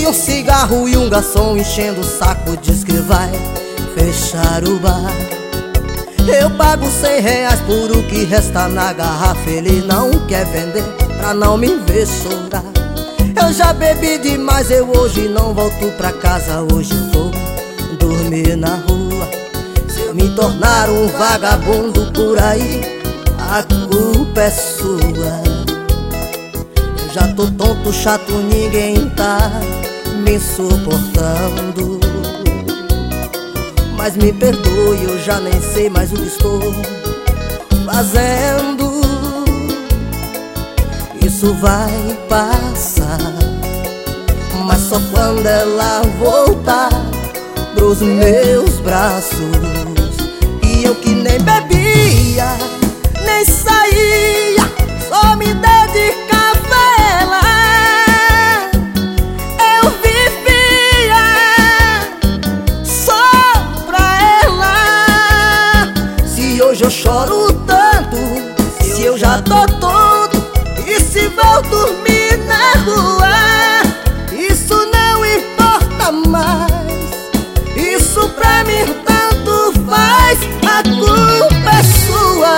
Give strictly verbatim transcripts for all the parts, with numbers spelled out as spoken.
um cigarro e um garçom enchendo o saco diz que vai fechar o bar. Eu pago cem reais por o que resta na garrafa. Ele não quer vender pra não me ver chorar. Eu já bebi demais, eu hoje não volto pra casa. Hoje vou dormir na rua. Se eu me tornar um vagabundo por aí, a culpa é sua. Eu já tô tonto, chato, ninguém tá me suportando. Mas me perdoe, eu já nem sei mais o que estou fazendo. Isso vai passar, mas só quando ela voltar pros meus braços. E eu que nem bebia, nem saía, só me dedicava a ela. Eu vivia só pra ela. Se hoje eu choro tanto, se eu já tô tonto, e se vou dormir na rua, isso não importa mais. Isso pra mim tanto faz, a culpa é sua.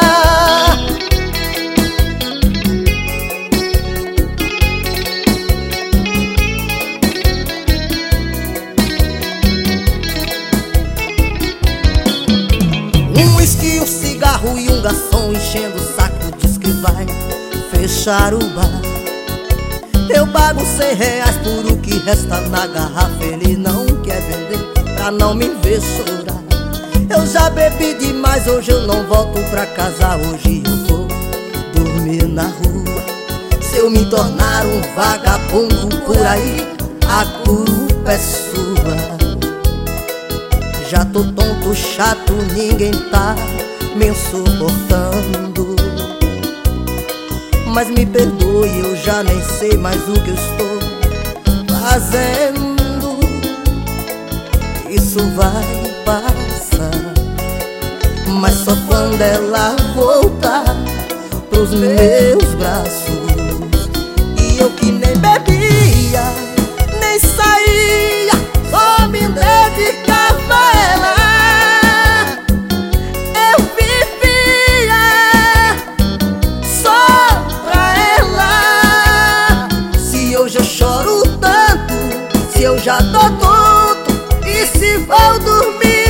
Um whisky, um cigarro e um garçom enchendo o saco diz que vai fechar o bar. Eu pago cem reais por o que resta na garrafa. Ele não quer vender pra não me ver chorar. Eu já bebi demais, hoje eu não volto pra casa. Hoje eu vou dormir na rua. Se eu me tornar um vagabundo por aí, a culpa é sua. Já tô tonto, chato, ninguém tá me suportando. Mas me perdoe, eu já nem sei mais o que eu estou fazendo. Isso vai passar, mas só quando ela voltar pros meus braços. E eu que nem bebia, nem saía, só me dedicava a ela. Eu vivia só pra ela. Se hoje eu choro tanto, se eu já tô tonto, e se vou dormir